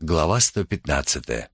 Глава 115.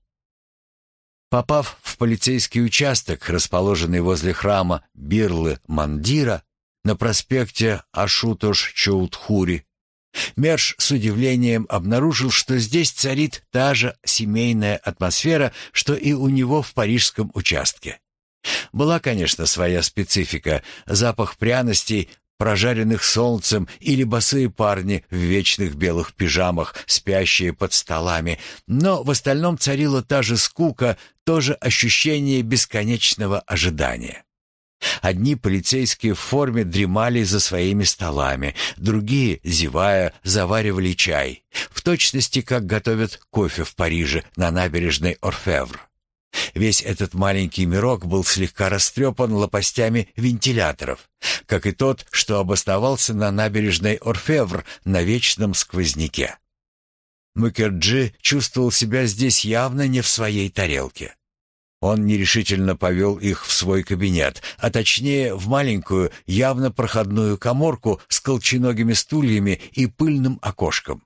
Попав в полицейский участок, расположенный возле храма Бирлы-Мандира на проспекте Ашутош-Чоудхури, Мерш с удивлением обнаружил, что здесь царит та же семейная атмосфера, что и у него в парижском участке. Была, конечно, своя специфика: запах пряностей, прожаренных солнцем, или босые парни в вечных белых пижамах, спящие под столами, но в остальном царила та же скука, то же ощущение бесконечного ожидания. Одни полицейские в форме дремали за своими столами, другие, зевая, заваривали чай, в точности как готовят кофе в Париже на набережной Орфевр. Весь этот маленький мирок был слегка растрепан лопастями вентиляторов, как и тот, что обосновался на набережной Орфевр на вечном сквозняке. Мукерджи чувствовал себя здесь явно не в своей тарелке. Он нерешительно повел их в свой кабинет, а точнее в маленькую, явно проходную каморку с колченогими стульями и пыльным окошком.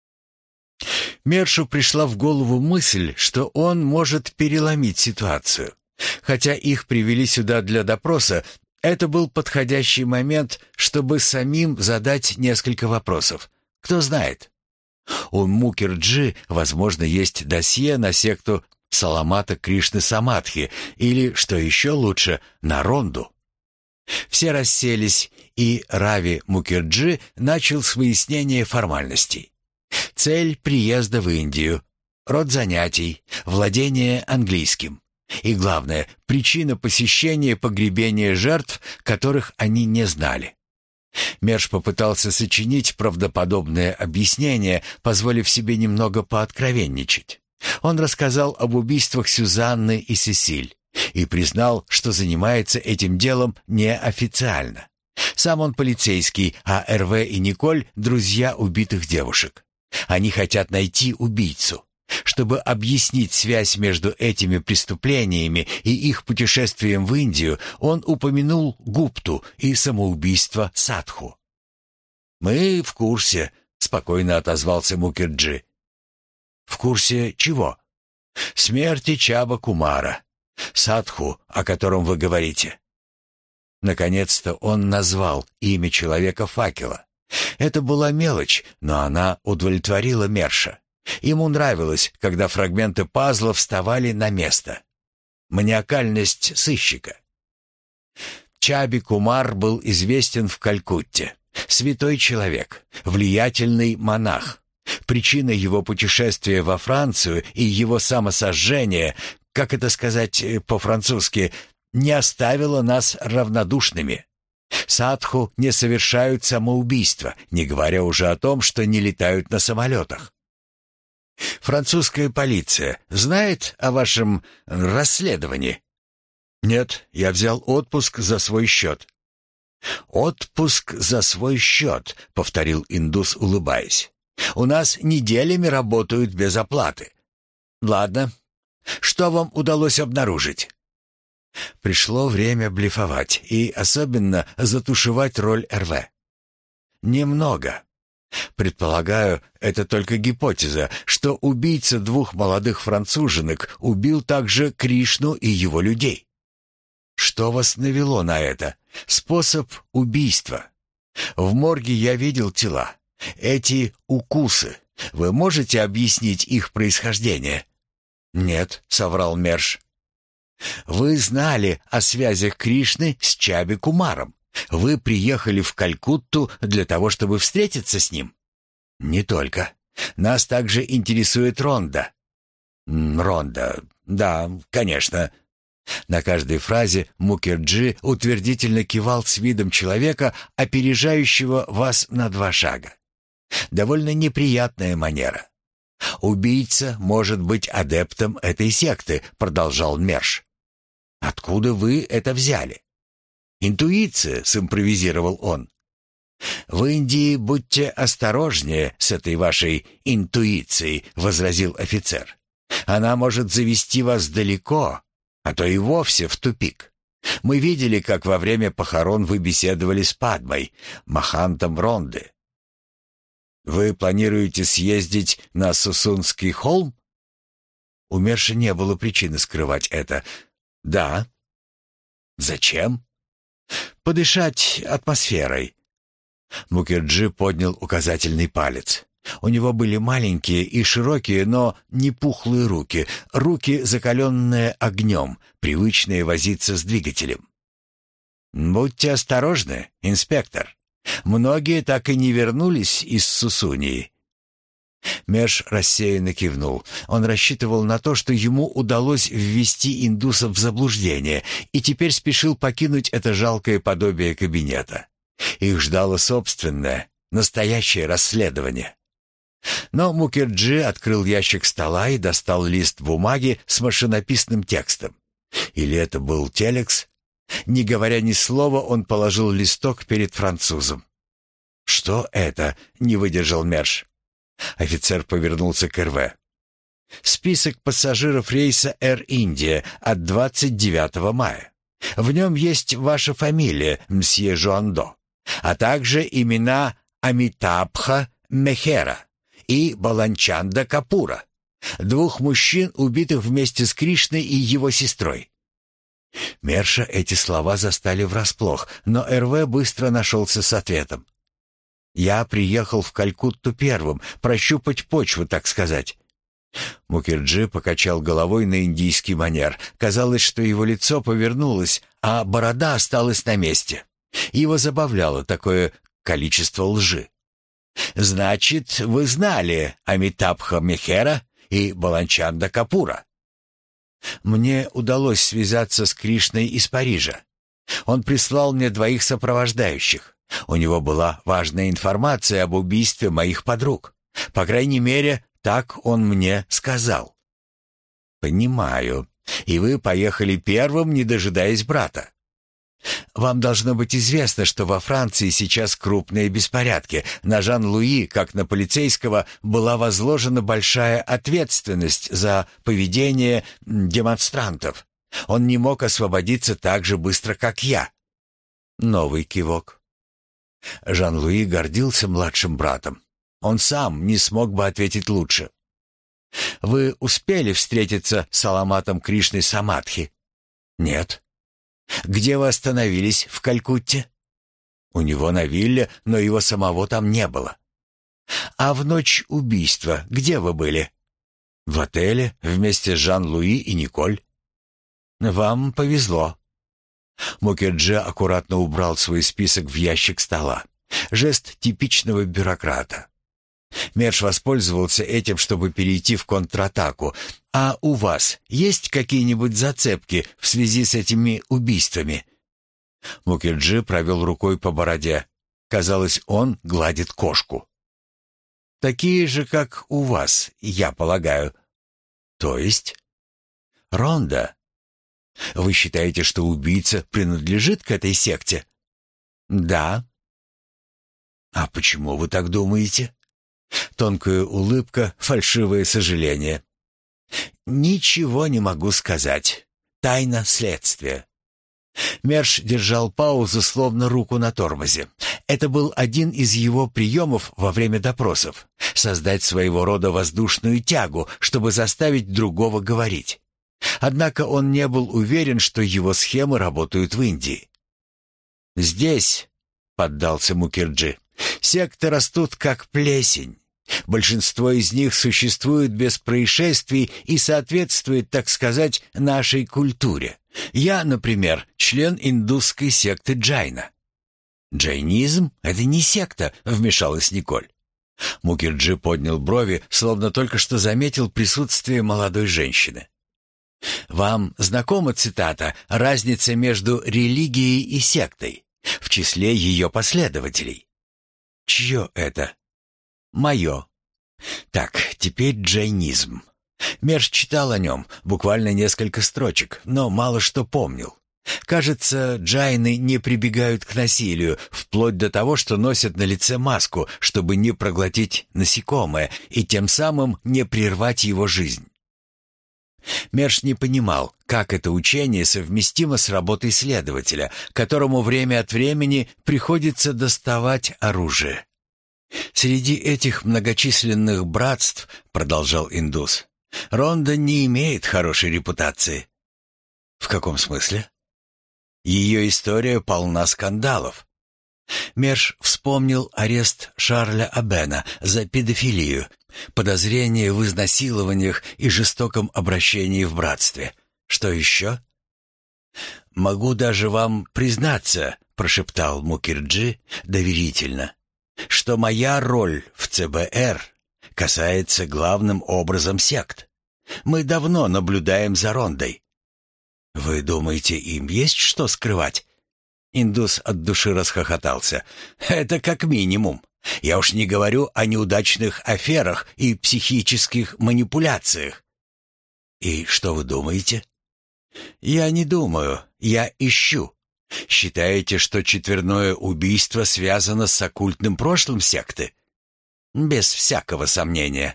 Мершу пришла в голову мысль, что он может переломить ситуацию. Хотя их привели сюда для допроса, это был подходящий момент, чтобы самим задать несколько вопросов. Кто знает? У Мукерджи, возможно, есть досье на секту Саламата Кришны Самадхи или, что еще лучше, на Ронду. Все расселись, и Рави Мукерджи начал с выяснения формальностей. Цель приезда в Индию, род занятий, владение английским. И главное, причина посещения погребения жертв, которых они не знали. Мерш попытался сочинить правдоподобное объяснение, позволив себе немного пооткровенничать. Он рассказал об убийствах Сюзанны и Сесиль и признал, что занимается этим делом неофициально. Сам он полицейский, а Эрве и Николь — друзья убитых девушек. Они хотят найти убийцу. Чтобы объяснить связь между этими преступлениями и их путешествием в Индию, он упомянул Гупту и самоубийство Садху. «Мы в курсе», — спокойно отозвался Мукерджи. «В курсе чего?» «Смерти Чаба Кумара. Садху, о котором вы говорите». Наконец-то он назвал имя человека-факела. Это была мелочь, но она удовлетворила Мерша. Ему нравилось, когда фрагменты пазла вставали на место. Маниакальность сыщика. Чаби Кумар был известен в Калькутте. Святой человек, влиятельный монах. Причина его путешествия во Францию и его самосожжения, как это сказать по-французски, не оставила нас равнодушными. Садху не совершают самоубийства, не говоря уже о том, что не летают на самолетах. Французская полиция знает о вашем расследовании? Нет, я взял отпуск за свой счет. «Отпуск за свой счет», — повторил индус, улыбаясь. «У нас неделями работают без оплаты». «Ладно. Что вам удалось обнаружить?» Пришло время блефовать и особенно затушевать роль РВ. Немного. Предполагаю, это только гипотеза, что убийца двух молодых француженок убил также Кришну и его людей. Что вас навело на это? Способ убийства. В морге я видел тела. Эти укусы. Вы можете объяснить их происхождение? Нет, соврал Мерш. Вы знали о связях Кришны с Чаби Кумаром. Вы приехали в Калькутту для того, чтобы встретиться с ним? Не только. Нас также интересует Ронда. Ронда. Да, конечно. На каждой фразе Мукерджи утвердительно кивал с видом человека, опережающего вас на 2 шага. Довольно неприятная манера. «Убийца может быть адептом этой секты», — продолжал Мерш. «Откуда вы это взяли?» «Интуиция», — симпровизировал он. «В Индии будьте осторожнее с этой вашей интуицией», — возразил офицер. «Она может завести вас далеко, а то и вовсе в тупик. Мы видели, как во время похорон вы беседовали с Падмой, Махантом Ронды». Вы планируете съездить на Сосунский холм? У Мерша не было причины скрывать это. Да. Зачем? Подышать атмосферой. Мукерджи поднял указательный палец. У него были маленькие и широкие, но не пухлые руки, руки, закаленные огнем, привычные возиться с двигателем. «Будьте осторожны, инспектор. Многие так и не вернулись из Сусунии». Мерш рассеянно кивнул. Он рассчитывал на то, что ему удалось ввести индусов в заблуждение, и теперь спешил покинуть это жалкое подобие кабинета. Их ждало собственное, настоящее расследование. Но Мукерджи открыл ящик стола и достал лист бумаги с машинописным текстом. Или это был телекс? Не говоря ни слова, он положил листок перед французом. «Что это?» — не выдержал Мерш. Офицер повернулся к РВ. «Список пассажиров рейса Air India от 29 мая. В нем есть ваша фамилия, мсье Жуандо, а также имена Амитабха Мехера и Баланчанда Капура, двух мужчин, убитых вместе с Кришной и его сестрой». Мерша эти слова застали врасплох, но РВ быстро нашелся с ответом. «Я приехал в Калькутту первым, прощупать почву, так сказать». Мукерджи покачал головой на индийский манер. Казалось, что его лицо повернулось, а борода осталась на месте. Его забавляло такое количество лжи. «Значит, вы знали Амитабха Мехера и Баланчанда Капура?» «Мне удалось связаться с Кришной из Парижа. Он прислал мне двоих сопровождающих. У него была важная информация об убийстве моих подруг. По крайней мере, так он мне сказал». «Понимаю. И вы поехали первым, не дожидаясь брата. Вам должно быть известно, что во Франции сейчас крупные беспорядки. На Жан-Луи, как на полицейского, была возложена большая ответственность за поведение демонстрантов. Он не мог освободиться так же быстро, как я». Новый кивок. Жан-Луи гордился младшим братом. Он сам не смог бы ответить лучше. «Вы успели встретиться с Аламатом Кришной Самадхи?» «Нет». «Где вы остановились в Калькутте?» «У него на вилле, но его самого там не было». «А в ночь убийства где вы были?» «В отеле вместе с Жан-Луи и Николь». «Вам повезло». Мукерджи аккуратно убрал свой список в ящик стола. Жест типичного бюрократа. Мерш воспользовался этим, чтобы перейти в контратаку. «А у вас есть какие-нибудь зацепки в связи с этими убийствами?» Мукерджи провел рукой по бороде. Казалось, он гладит кошку. «Такие же, как у вас, я полагаю». «То есть?» «Ронда. Вы считаете, что убийца принадлежит к этой секте?» «Да». «А почему вы так думаете?» Тонкая улыбка, фальшивое сожаление. «Ничего не могу сказать. Тайна следствия». Мерш держал паузу, словно руку на тормозе. Это был один из его приемов во время допросов — создать своего рода воздушную тягу, чтобы заставить другого говорить. Однако он не был уверен, что его схемы работают в Индии. «Здесь», — поддался Мукерджи, — «секты растут как плесень. Большинство из них существует без происшествий и соответствует, так сказать, нашей культуре. Я, например, член индусской секты Джайна». «Джайнизм — это не секта», — вмешалась Николь. Мукерджи поднял брови, словно только что заметил присутствие молодой женщины. «Вам знакома цитата «разница между религией и сектой», в числе ее последователей?» «Чье это?» «Мое». «Так, теперь джайнизм». Мерш читал о нем, буквально несколько строчек, но мало что помнил. Кажется, джайны не прибегают к насилию, вплоть до того, что носят на лице маску, чтобы не проглотить насекомое и тем самым не прервать его жизнь. Мерш не понимал, как это учение совместимо с работой следователя, которому время от времени приходится доставать оружие. «Среди этих многочисленных братств, — продолжал индус, — Ронда не имеет хорошей репутации». «В каком смысле?» «Ее история полна скандалов». Мерш вспомнил арест Шарля Абена за педофилию, подозрения в изнасилованиях и жестоком обращении в братстве. Что еще? «Могу даже вам признаться, — прошептал Мукерджи доверительно, — что моя роль в ЦБР касается главным образом сект. Мы давно наблюдаем за Рондой». «Вы думаете, им есть что скрывать?» Индус от души расхохотался. «Это как минимум. Я уж не говорю о неудачных аферах и психических манипуляциях». «И что вы думаете?» «Я не думаю, я ищу. Считаете, что четверное убийство связано с оккультным прошлым секты?» «Без всякого сомнения».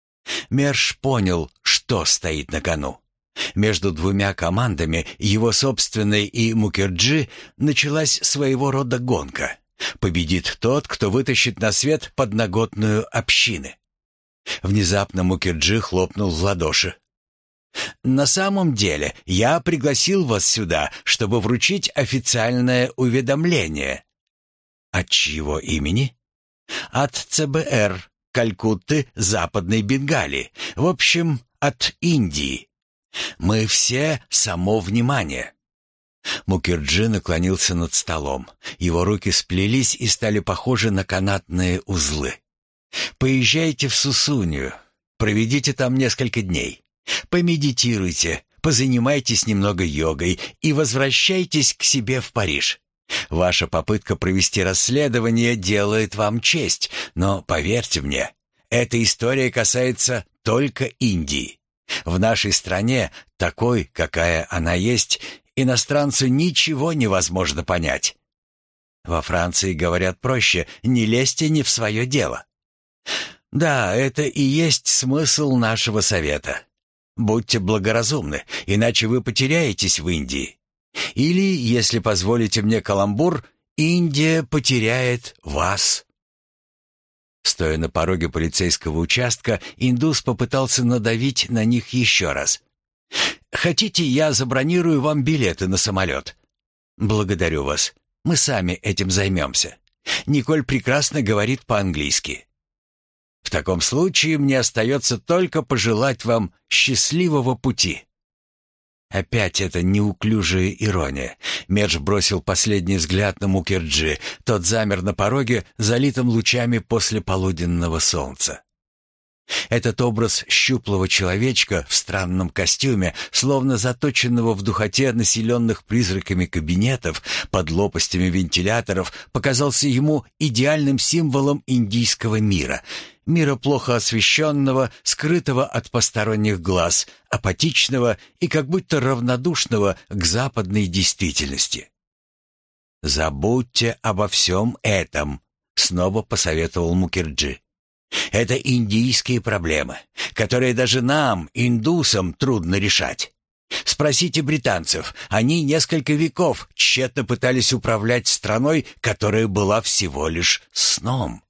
Мерш понял, что стоит на кону. Между двумя командами, его собственной и Мукерджи, началась своего рода гонка. Победит тот, кто вытащит на свет подноготную общины. Внезапно Мукерджи хлопнул в ладоши. «На самом деле, я пригласил вас сюда, чтобы вручить официальное уведомление». «От чьего имени?» «От ЦБР, Калькутты, Западной Бенгалии. В общем, от Индии. Мы все само внимание». Мукерджи наклонился над столом. Его руки сплелись и стали похожи на канатные узлы. «Поезжайте в Сусунью, проведите там несколько дней. Помедитируйте, позанимайтесь немного йогой и возвращайтесь к себе в Париж. Ваша попытка провести расследование делает вам честь, но поверьте мне, эта история касается только Индии. В нашей стране, такой, какая она есть, иностранцу ничего невозможно понять. Во Франции говорят проще: не лезьте не в свое дело. Да, это и есть смысл нашего совета. Будьте благоразумны, иначе вы потеряетесь в Индии. Или, если позволите мне каламбур, Индия потеряет вас». Стоя на пороге полицейского участка, индус попытался надавить на них еще раз. «Хотите, я забронирую вам билеты на самолет?» «Благодарю вас. Мы сами этим займемся. Николь прекрасно говорит по-английски». «В таком случае мне остается только пожелать вам счастливого пути». Опять эта неуклюжая ирония. Мерш бросил последний взгляд на Мукерджи. Тот замер на пороге, залитым лучами после полуденного солнца. Этот образ щуплого человечка в странном костюме, словно заточенного в духоте населенных призраками кабинетов под лопастями вентиляторов, показался ему идеальным символом индийского мира. Мира плохо освещенного, скрытого от посторонних глаз, апатичного и как будто равнодушного к западной действительности. «Забудьте обо всем этом», — снова посоветовал Мукерджи. «Это индийские проблемы, которые даже нам, индусам, трудно решать. Спросите британцев, они несколько веков тщетно пытались управлять страной, которая была всего лишь сном».